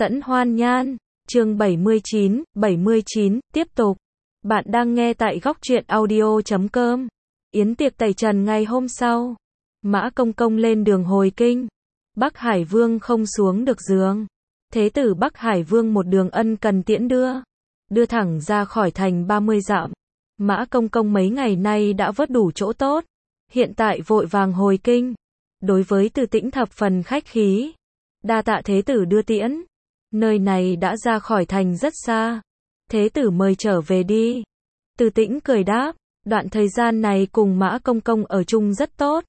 Tẫn Hoan Nhan, chương 79, tiếp tục. Bạn đang nghe tại góc truyện audio.com. Yến tiệc tẩy trần ngày hôm sau. Mã Công Công lên đường hồi kinh. Bắc Hải Vương không xuống được giường. Thế tử Bắc Hải Vương một đường ân cần tiễn đưa thẳng ra khỏi thành 30 dặm. Mã Công Công mấy ngày nay đã vớt đủ chỗ tốt, hiện tại vội vàng hồi kinh. Đối với Từ Tĩnh thập phần khách khí. Đa tạ thế tử đưa tiễn. Nơi này đã ra khỏi thành rất xa. Thế tử mời trở về đi. Từ Tĩnh cười đáp, đoạn thời gian này cùng Mã Công Công ở chung rất tốt.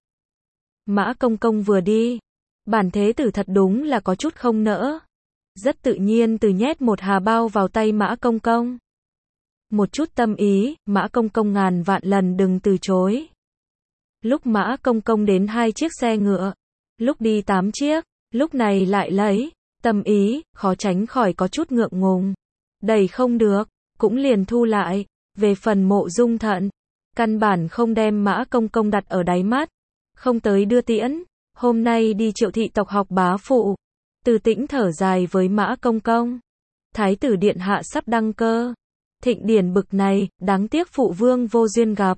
Mã Công Công vừa đi, bản thế tử thật đúng là có chút không nỡ. Rất tự nhiên từ nhét một hà bao vào tay Mã Công Công. Một chút tâm ý, Mã Công Công ngàn vạn lần đừng từ chối. Lúc Mã Công Công đến 2 chiếc xe ngựa, lúc đi 8 chiếc, lúc này lại lấy tâm ý, khó tránh khỏi có chút ngượng ngùng. Đầy không được, cũng liền thu lại. Về phần Mộ Dung Thận, căn bản không đem Mã Công Công đặt ở đáy mắt, không tới đưa tiễn. Hôm nay đi Triệu thị tộc học bá phụ. Từ Tĩnh thở dài với Mã Công Công. Thái tử điện hạ sắp đăng cơ, thịnh điển bực này, đáng tiếc phụ vương vô duyên gặp.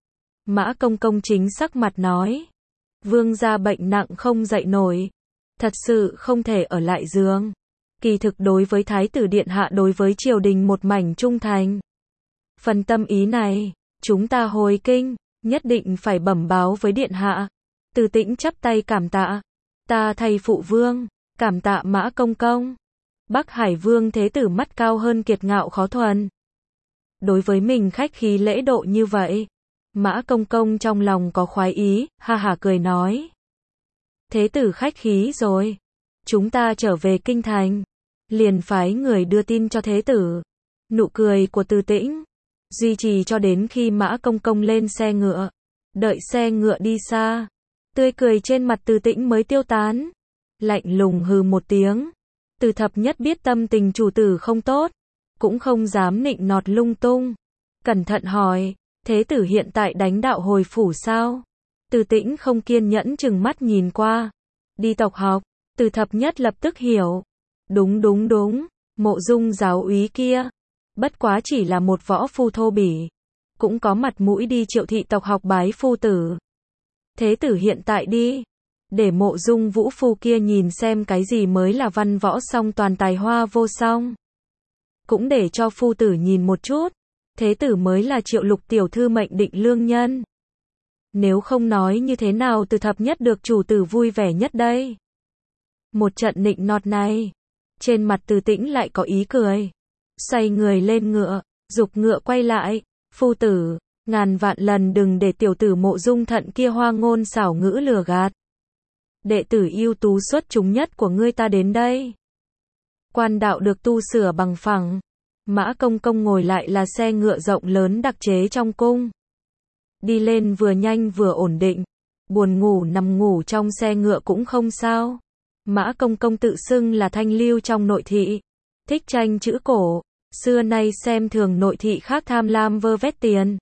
Mã Công Công chính sắc mặt nói, vương gia bệnh nặng không dậy nổi, thật sự không thể ở lại giường. Kỳ thực đối với Thái tử điện hạ đối với triều đình một mảnh trung thành. Phần tâm ý này, chúng ta hồi kinh, nhất định phải bẩm báo với điện hạ. Từ Tĩnh chắp tay cảm tạ. Ta thay phụ vương, cảm tạ Mã Công Công. Bắc Hải Vương thế tử mắt cao hơn kiệt ngạo khó thuần. Đối với mình khách khí lễ độ như vậy, Mã Công Công trong lòng có khoái ý, ha hả cười nói. Thế tử khách khí rồi. Chúng ta trở về kinh thành, liền phái người đưa tin cho thế tử. Nụ cười của Từ Tĩnh duy trì cho đến khi Mã Công Công lên xe ngựa. Đợi xe ngựa đi xa, tươi cười trên mặt Từ Tĩnh mới tiêu tán. Lạnh lùng hừ một tiếng. Từ Thập Nhất biết tâm tình chủ tử không tốt, cũng không dám nịnh nọt lung tung. Cẩn thận hỏi, thế tử hiện tại đánh đạo hồi phủ sao? Từ Tĩnh không kiên nhẫn chừng mắt nhìn qua. Đi tộc học. Từ Thập Nhất lập tức hiểu. Đúng, Mộ Dung giáo úy kia, bất quá chỉ là một võ phu thô bỉ, cũng có mặt mũi đi Triệu thị tộc học bái phu tử. Thế tử hiện tại đi, để Mộ Dung vũ phu kia nhìn xem cái gì mới là văn võ song toàn tài hoa vô song. Cũng để cho phu tử nhìn một chút, thế tử mới là Triệu lục tiểu thư mệnh định lương nhân. Nếu không nói như thế nào Từ Thập Nhất được chủ tử vui vẻ nhất đây? Một trận nịnh nọt này, trên mặt Từ Tĩnh lại có ý cười. Xoay người lên ngựa, giục ngựa quay lại. Phu tử, ngàn vạn lần đừng để tiểu tử Mộ Dung Thận kia hoa ngôn xảo ngữ lừa gạt. Đệ tử ưu tú xuất chúng nhất của ngươi ta đến đây. Quan đạo được tu sửa bằng phẳng. Mã Công Công ngồi lại là xe ngựa rộng lớn đặc chế trong cung. Đi lên vừa nhanh vừa ổn định. Buồn ngủ nằm ngủ trong xe ngựa cũng không sao. Mã Công Công tự xưng là thanh lưu trong nội thị, thích tranh chữ cổ, xưa nay xem thường nội thị khác tham lam vơ vét tiền.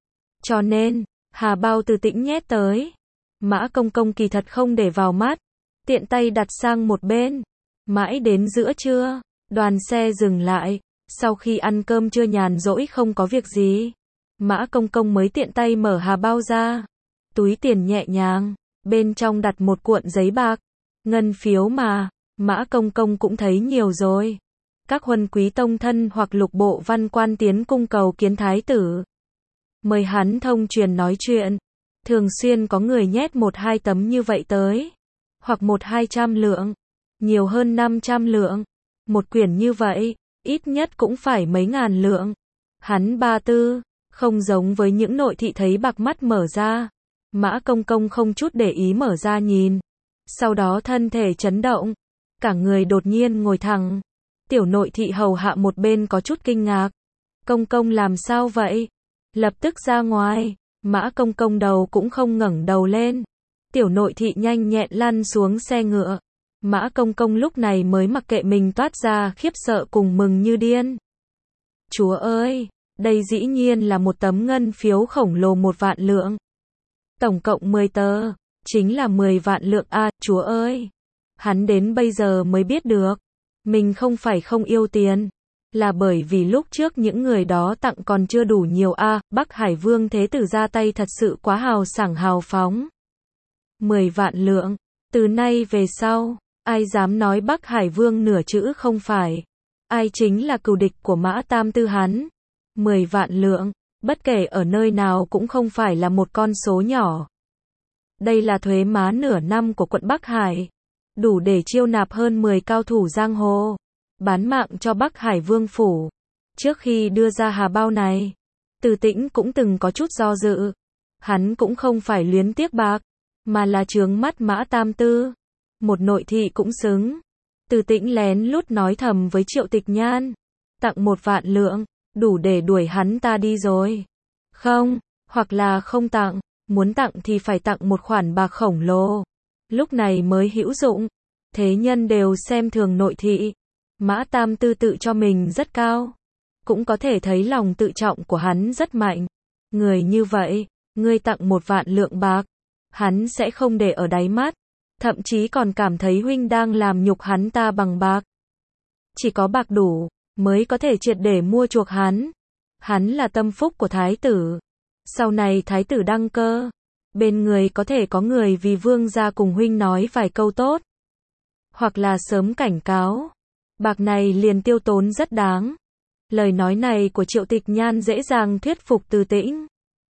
Cho nên, hà bao Từ Tĩnh nhét tới. Mã Công Công kỳ thật không để vào mắt, tiện tay đặt sang một bên. Mãi đến giữa trưa, đoàn xe dừng lại, sau khi ăn cơm trưa nhàn rỗi không có việc gì, Mã Công Công mới tiện tay mở hà bao ra. Túi tiền nhẹ nhàng, bên trong đặt một cuộn giấy bạc, ngân phiếu mà, Mã Công Công cũng thấy nhiều rồi. Các huân quý tông thân hoặc lục bộ văn quan tiến cung cầu kiến thái tử, mời hắn thông truyền nói chuyện. Thường xuyên có người nhét 1-2 tấm như vậy tới, hoặc 100-200 lượng, nhiều hơn 500 lượng. Một quyển như vậy, ít nhất cũng phải mấy ngàn lượng. Hắn ba tư, không giống với những nội thị thấy bạc mắt mở ra. Mã Công Công không chút để ý mở ra nhìn. Sau đó thân thể chấn động, cả người đột nhiên ngồi thẳng. Tiểu nội thị hầu hạ một bên có chút kinh ngạc. Công công làm sao vậy? Lập tức ra ngoài. Mã Công Công đầu cũng không ngẩng đầu lên. Tiểu nội thị nhanh nhẹn lăn xuống xe ngựa. Mã Công Công lúc này mới mặc kệ mình toát ra khiếp sợ cùng mừng như điên. Chúa ơi, đây dĩ nhiên là một tấm ngân phiếu khổng lồ 1 vạn lượng. Tổng cộng 10 tờ, chính là 10 vạn lượng a, chúa ơi. Hắn đến bây giờ mới biết được. Mình không phải không yêu tiền, là bởi vì lúc trước những người đó tặng còn chưa đủ nhiều a. Bắc Hải Vương Thế Tử ra tay thật sự quá hào sảng hào phóng. 10 vạn lượng. Từ nay về sau, ai dám nói Bắc Hải Vương nửa chữ không phải. Ai chính là cừu địch của Mã Tam Tư hắn. 10 vạn lượng, bất kể ở nơi nào cũng không phải là một con số nhỏ. Đây là thuế má nửa năm của quận Bắc Hải. Đủ để chiêu nạp hơn 10 cao thủ giang hồ. Bán mạng cho Bắc Hải Vương Phủ. Trước khi đưa ra hà bao này, Từ Tĩnh cũng từng có chút do dự. Hắn cũng không phải luyến tiếc bạc, mà là chướng mắt Mã Tam Tư. Một nội thị cũng xứng. Từ Tĩnh lén lút nói thầm với Triệu Tịch Nhan. Tặng 1 vạn lượng, đủ để đuổi hắn ta đi rồi. Không, hoặc là không tặng, muốn tặng thì phải tặng một khoản bạc khổng lồ. Lúc này mới hữu dụng. Thế nhân đều xem thường nội thị. Mã Tam Tư tự cho mình rất cao. Cũng có thể thấy lòng tự trọng của hắn rất mạnh. Người như vậy, ngươi tặng 1 vạn lượng bạc, hắn sẽ không để ở đáy mắt. Thậm chí còn cảm thấy huynh đang làm nhục hắn ta bằng bạc. Chỉ có bạc đủ, mới có thể triệt để mua chuộc hắn. Hắn là tâm phúc của thái tử. Sau này thái tử đăng cơ, bên người có thể có người vì vương gia cùng huynh nói vài câu tốt. Hoặc là sớm cảnh cáo. Bạc này liền tiêu tốn rất đáng. Lời nói này của Triệu Tịch Nhan dễ dàng thuyết phục Từ Tĩnh.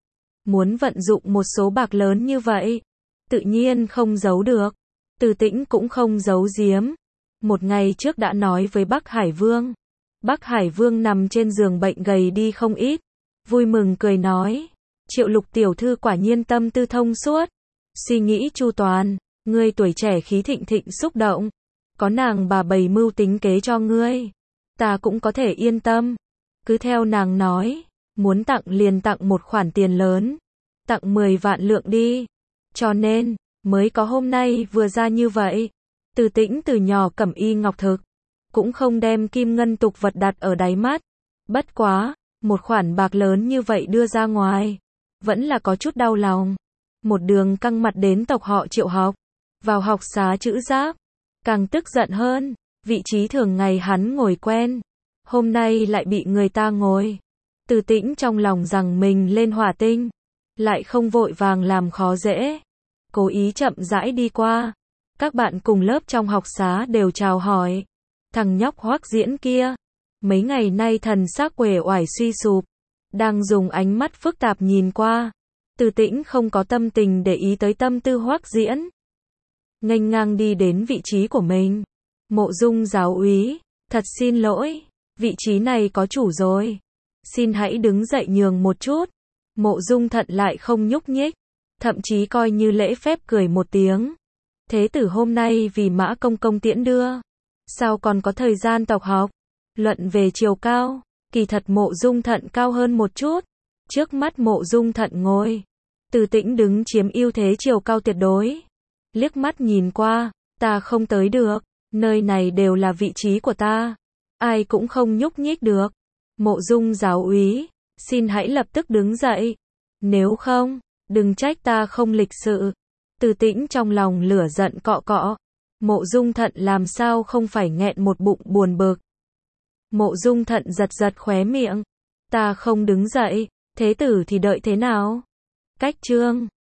Muốn vận dụng một số bạc lớn như vậy, tự nhiên không giấu được. Từ Tĩnh cũng không giấu giếm. Một ngày trước đã nói với Bắc Hải Vương. Bắc Hải Vương nằm trên giường bệnh gầy đi không ít. Vui mừng cười nói. Triệu Lục tiểu thư quả nhiên tâm tư thông suốt. Suy nghĩ chu toàn. Ngươi tuổi trẻ khí thịnh thịnh xúc động. Có nàng bà bày mưu tính kế cho ngươi. Ta cũng có thể yên tâm. Cứ theo nàng nói. Muốn tặng liền tặng một khoản tiền lớn. Tặng 10 vạn lượng đi. Cho nên, mới có hôm nay vừa ra như vậy. Từ Tĩnh từ nhỏ cẩm y ngọc thực. Cũng không đem kim ngân tục vật đặt ở đáy mắt. Bất quá, một khoản bạc lớn như vậy đưa ra ngoài. Vẫn là có chút đau lòng. Một đường căng mặt đến tộc họ Triệu học. Vào học xá chữ Giáp. Càng tức giận hơn. Vị trí thường ngày hắn ngồi quen. Hôm nay lại bị người ta ngồi. Từ Tĩnh trong lòng rằng mình lên hỏa tinh. Lại không vội vàng làm khó dễ. Cố ý chậm rãi đi qua. Các bạn cùng lớp trong học xá đều chào hỏi. Thằng nhóc Hoắc Diễn kia. Mấy ngày nay thần sắc uể oải suy sụp. Đang dùng ánh mắt phức tạp nhìn qua. Từ Tĩnh không có tâm tình để ý tới tâm tư Hoắc Diễn. Nghênh ngang đi đến vị trí của mình. Mộ Dung giáo úy, thật xin lỗi. Vị trí này có chủ rồi. Xin hãy đứng dậy nhường một chút. Mộ Dung Thận lại không nhúc nhích. Thậm chí coi như lễ phép cười một tiếng. Thế tử hôm nay vì Mã công công tiễn đưa. Sao còn có thời gian tộc học? Luận về chiều cao, kỳ thật Mộ Dung Thận cao hơn một chút. Trước mắt Mộ Dung Thận ngồi. Từ Tĩnh đứng chiếm ưu thế chiều cao tuyệt đối. Liếc mắt nhìn qua, ta không tới được. Nơi này đều là vị trí của ta. Ai cũng không nhúc nhích được. Mộ Dung giáo úy, xin hãy lập tức đứng dậy. Nếu không, đừng trách ta không lịch sự. Từ Tĩnh trong lòng lửa giận cọ cọ. Mộ Dung Thận làm sao không phải nghẹn một bụng buồn bực. Mộ Dung Thận giật giật khóe miệng. Ta không đứng dậy, thế tử thì đợi thế nào? Cách chương